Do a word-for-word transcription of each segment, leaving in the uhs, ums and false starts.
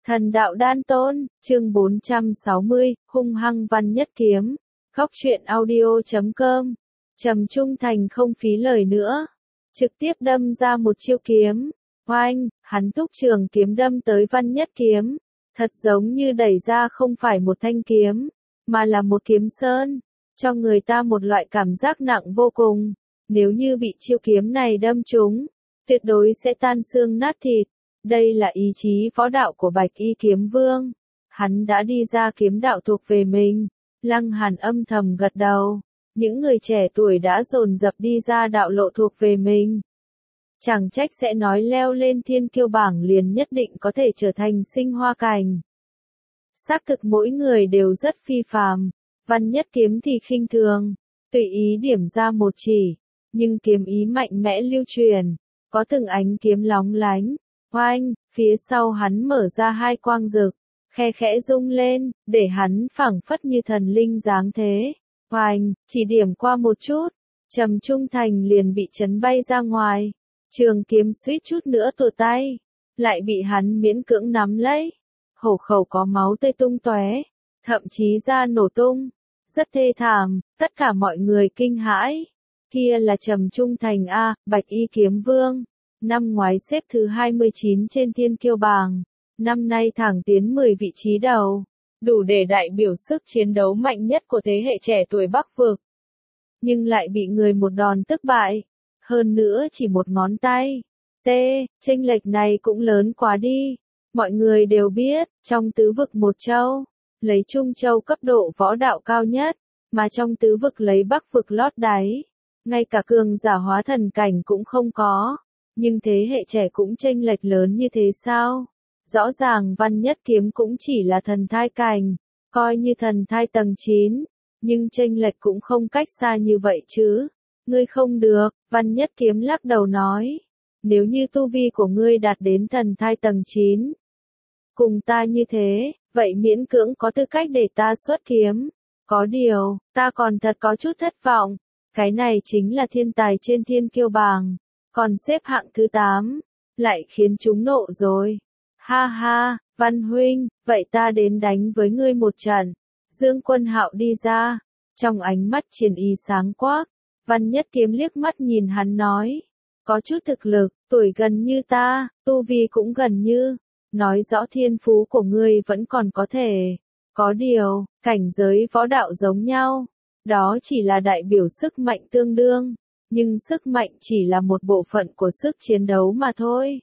Thần đạo đan tôn, chương bốn trăm sáu mươi, hung hăng văn nhất kiếm. Góc truyện audio chấm com. Trầm Trung Thành không phí lời nữa. Trực tiếp đâm ra một chiêu kiếm. Oanh, hắn thúc trường kiếm đâm tới văn nhất kiếm. Thật giống như đẩy ra không phải một thanh kiếm, mà là một kiếm sơn. Cho người ta một loại cảm giác nặng vô cùng. Nếu như bị chiêu kiếm này đâm trúng, tuyệt đối sẽ tan xương nát thịt. Đây là ý chí võ đạo của Bạch Y Kiếm Vương. Hắn đã đi ra kiếm đạo thuộc về mình. Lăng Hàn âm thầm gật đầu. Những người trẻ tuổi đã dồn dập đi ra đạo lộ thuộc về mình. Chẳng trách sẽ nói leo lên thiên kiêu bảng liền nhất định có thể trở thành sinh hoa cành. Xác thực mỗi người đều rất phi phàm. Văn nhất kiếm thì khinh thường, tùy ý điểm ra một chỉ, nhưng kiếm ý mạnh mẽ lưu truyền, có từng ánh kiếm lóng lánh. Oanh, phía sau hắn mở ra hai quang rực, khe khẽ rung lên, để hắn phảng phất như thần linh dáng thế. Oanh, chỉ điểm qua một chút, Trầm Trung Thành liền bị chấn bay ra ngoài. Trường kiếm suýt chút nữa tuột tay, lại bị hắn miễn cưỡng nắm lấy. Hổ khẩu có máu tươi tung tóe, thậm chí da nổ tung, rất thê thảm, tất cả mọi người kinh hãi. Kia là Trầm Trung Thành a, Bạch Y Kiếm Vương. Năm ngoái xếp thứ hai mươi chín trên thiên kiêu bảng, năm nay thẳng tiến mười vị trí đầu, đủ để đại biểu sức chiến đấu mạnh nhất của thế hệ trẻ tuổi Bắc Vực. Nhưng lại bị người một đòn tức bại, hơn nữa chỉ một ngón tay. T, chênh lệch này cũng lớn quá đi. Mọi người đều biết, trong tứ vực một châu, lấy Trung Châu cấp độ võ đạo cao nhất, mà trong tứ vực lấy Bắc vực lót đáy, ngay cả cường giả hóa thần cảnh cũng không có. Nhưng thế hệ trẻ cũng chênh lệch lớn như thế sao? Rõ ràng văn nhất kiếm cũng chỉ là thần thai cảnh, coi như thần thai tầng chín, nhưng chênh lệch cũng không cách xa như vậy chứ. Ngươi không được, văn nhất kiếm lắc đầu nói. Nếu như tu vi của ngươi đạt đến thần thai tầng chín, cùng ta như thế, vậy miễn cưỡng có tư cách để ta xuất kiếm. Có điều, ta còn thật có chút thất vọng. Cái này chính là thiên tài trên thiên kiêu bảng, còn xếp hạng thứ tám, lại khiến chúng nộ rồi. Ha ha, Văn huynh, vậy ta đến đánh với ngươi một trận. Dương Quân Hạo đi ra, trong ánh mắt chiến ý sáng quắc. Văn nhất kiếm liếc mắt nhìn hắn nói, có chút thực lực, tuổi gần như ta, tu vi cũng gần như, nói rõ thiên phú của ngươi vẫn còn có thể. Có điều, cảnh giới võ đạo giống nhau, đó chỉ là đại biểu sức mạnh tương đương. Nhưng sức mạnh chỉ là một bộ phận của sức chiến đấu mà thôi.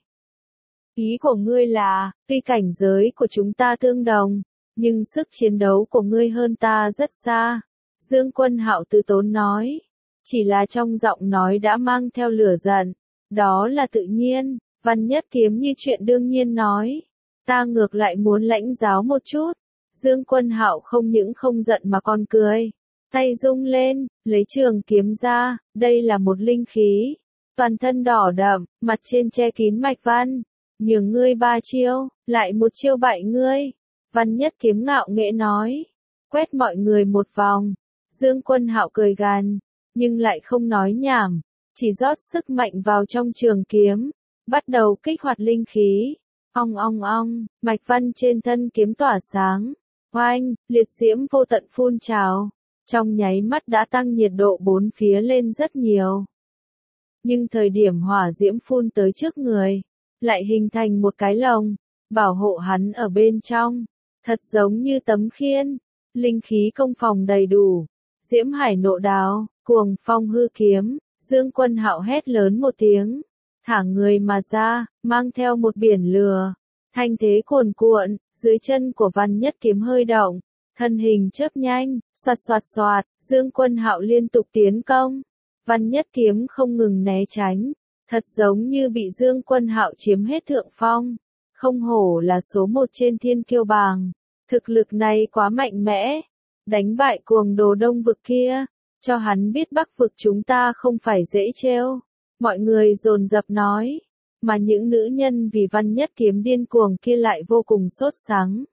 Ý của ngươi là, tuy cảnh giới của chúng ta tương đồng, nhưng sức chiến đấu của ngươi hơn ta rất xa. Dương Quân Hạo từ tốn nói, chỉ là trong giọng nói đã mang theo lửa giận. Đó là tự nhiên, Văn nhất kiếm như chuyện đương nhiên nói. Ta ngược lại muốn lãnh giáo một chút. Dương Quân Hạo không những không giận mà còn cười. Tay rung lên, lấy trường kiếm ra, đây là một linh khí. Toàn thân đỏ đậm, mặt trên che kín mạch văn. Nhường ngươi ba chiêu, lại một chiêu bại ngươi. Văn nhất kiếm ngạo nghễ nói. Quét mọi người một vòng. Dương Quân Hạo cười gằn, nhưng lại không nói nhảm. Chỉ rót sức mạnh vào trong trường kiếm. Bắt đầu kích hoạt linh khí. Ong ong ong, mạch văn trên thân kiếm tỏa sáng. Oanh, liệt diễm vô tận phun trào. Trong nháy mắt đã tăng nhiệt độ bốn phía lên rất nhiều. Nhưng thời điểm hỏa diễm phun tới trước người, lại hình thành một cái lồng, bảo hộ hắn ở bên trong. Thật giống như tấm khiên, linh khí công phòng đầy đủ. Diễm hải nộ đáo, cuồng phong hư kiếm, Dương Quân Hạo hét lớn một tiếng. Thả người mà ra, mang theo một biển lửa. Thanh thế cuồn cuộn, dưới chân của Văn nhất kiếm hơi động. Thân hình chớp nhanh, xoạt xoạt xoạt, Dương Quân Hạo liên tục tiến công. Văn nhất kiếm không ngừng né tránh, thật giống như bị Dương Quân Hạo chiếm hết thượng phong. Không hổ là số một trên thiên kiêu bảng, thực lực này quá mạnh mẽ. Đánh bại cuồng đồ đông vực kia, cho hắn biết Bắc vực chúng ta không phải dễ trêu. Mọi người dồn dập nói, mà những nữ nhân vì Văn nhất kiếm điên cuồng kia lại vô cùng sốt sắng.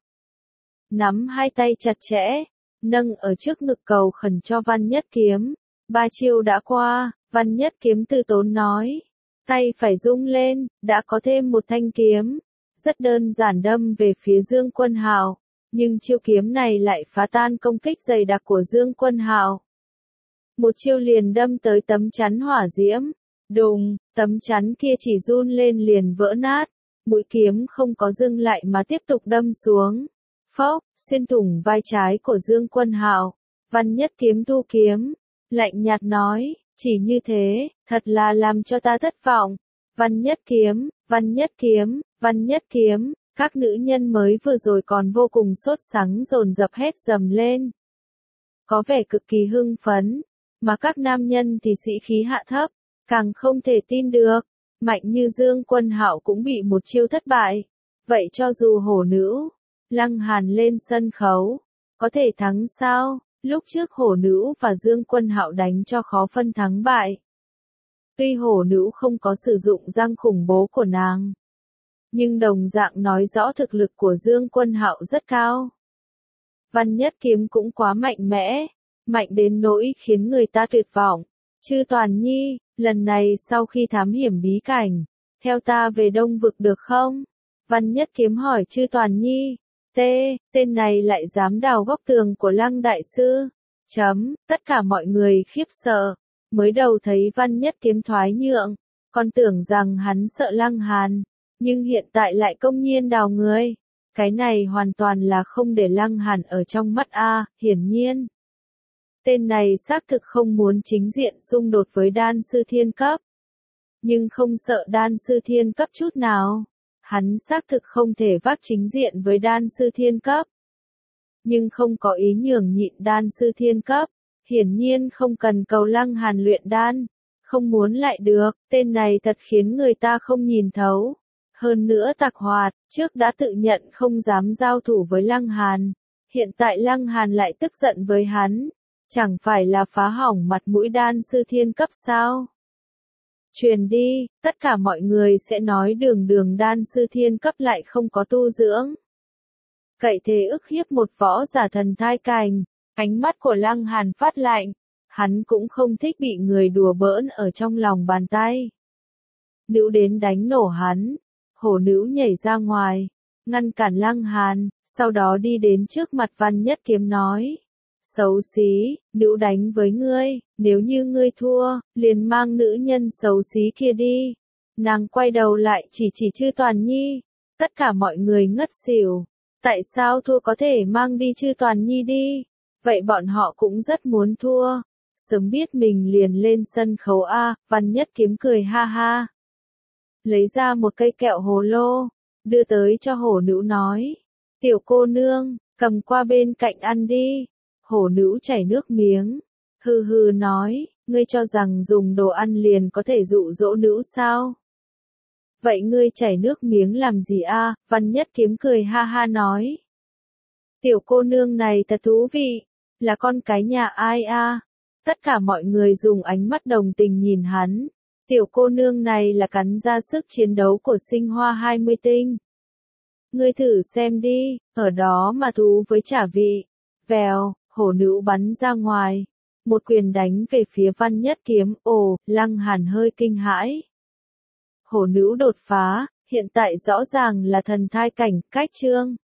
Nắm hai tay chặt chẽ, nâng ở trước ngực cầu khẩn cho Văn nhất kiếm. Ba chiêu đã qua, Văn nhất kiếm từ tốn nói. Tay phải rung lên, đã có thêm một thanh kiếm. rất đơn giản đâm về phía Dương Quân Hạo, nhưng chiêu kiếm này lại phá tan công kích dày đặc của Dương Quân Hạo. Một chiêu liền đâm tới tấm chắn hỏa diễm, đùng, tấm chắn kia chỉ run lên liền vỡ nát, mũi kiếm không có dừng lại mà tiếp tục đâm xuống. Phốc, xuyên thủng vai trái của Dương Quân Hạo. Văn Nhất Kiếm thu kiếm, lạnh nhạt nói, chỉ như thế, thật là làm cho ta thất vọng. Văn Nhất Kiếm, Văn Nhất Kiếm, Văn Nhất Kiếm, các nữ nhân mới vừa rồi còn vô cùng sốt sắng dồn dập hét dầm lên. Có vẻ cực kỳ hưng phấn, mà các nam nhân thì sĩ khí hạ thấp, càng không thể tin được, mạnh như Dương Quân Hạo cũng bị một chiêu thất bại. Vậy cho dù hổ nữ, Lăng Hàn lên sân khấu, có thể thắng sao? Lúc trước hổ nữ và Dương Quân Hạo đánh cho khó phân thắng bại. Tuy hổ nữ không có sử dụng răng khủng bố của nàng, nhưng đồng dạng nói rõ thực lực của Dương Quân Hạo rất cao. Văn Nhất Kiếm cũng quá mạnh mẽ, mạnh đến nỗi khiến người ta tuyệt vọng. Chư Toàn Nhi, lần này sau khi thám hiểm bí cảnh, theo ta về Đông Vực được không? Văn Nhất Kiếm hỏi Chư Toàn Nhi. T, tên này lại dám đào góc tường của Lăng Đại Sư. Chấm, tất cả mọi người khiếp sợ. Mới đầu thấy Văn Nhất Kiếm thoái nhượng, còn tưởng rằng hắn sợ Lăng Hàn, nhưng hiện tại lại công nhiên đào người. Cái này hoàn toàn là không để Lăng Hàn ở trong mắt a, hiển nhiên. Tên này xác thực không muốn chính diện xung đột với đan sư thiên cấp. Nhưng không sợ đan sư thiên cấp chút nào. Hắn xác thực không thể vác chính diện với đan sư thiên cấp. Nhưng không có ý nhường nhịn đan sư thiên cấp. Hiển nhiên không cần cầu Lăng Hàn luyện đan. Không muốn lại được, tên này thật khiến người ta không nhìn thấu. Hơn nữa Tặc Hoạt, trước đã tự nhận không dám giao thủ với Lăng Hàn. Hiện tại Lăng Hàn lại tức giận với hắn. Chẳng phải là phá hỏng mặt mũi đan sư thiên cấp sao? Truyền đi, tất cả mọi người sẽ nói đường đường đan sư thiên cấp lại không có tu dưỡng. Cậy thế ức hiếp một võ giả thần thai cảnh, ánh mắt của Lăng Hàn phát lạnh, hắn cũng không thích bị người đùa bỡn ở trong lòng bàn tay. Nữ đến đánh nổ hắn, hổ nữ nhảy ra ngoài, ngăn cản Lăng Hàn, sau đó đi đến trước mặt Văn Nhất Kiếm nói. Xấu xí, nữ đánh với ngươi, nếu như ngươi thua, liền mang nữ nhân xấu xí kia đi. Nàng quay đầu lại chỉ chỉ Chư Toàn Nhi, tất cả mọi người ngất xỉu. Tại sao thua có thể mang đi Chư Toàn Nhi đi? Vậy bọn họ cũng rất muốn thua. Sớm biết mình liền lên sân khấu A, Văn Nhất Kiếm cười ha ha. Lấy ra một cây kẹo hồ lô, đưa tới cho hổ nữ nói. Tiểu cô nương, cầm qua bên cạnh ăn đi. Hổ nữ chảy nước miếng, hừ hừ nói, ngươi cho rằng dùng đồ ăn liền có thể dụ dỗ nữ sao? Vậy ngươi chảy nước miếng làm gì a? Văn Nhất Kiếm cười ha ha nói. Tiểu cô nương này thật thú vị, là con cái nhà ai a? Tất cả mọi người dùng ánh mắt đồng tình nhìn hắn. Tiểu cô nương này là cắn ra sức chiến đấu của Sinh Hoa hai mươi tinh. Ngươi thử xem đi, ở đó mà thú với trả vị. Vèo. Hổ nữ bắn ra ngoài, một quyền đánh về phía Văn Nhất Kiếm, ồ, Lăng Hàn hơi kinh hãi. Hổ nữ đột phá, hiện tại rõ ràng là thần thai cảnh, cách trương.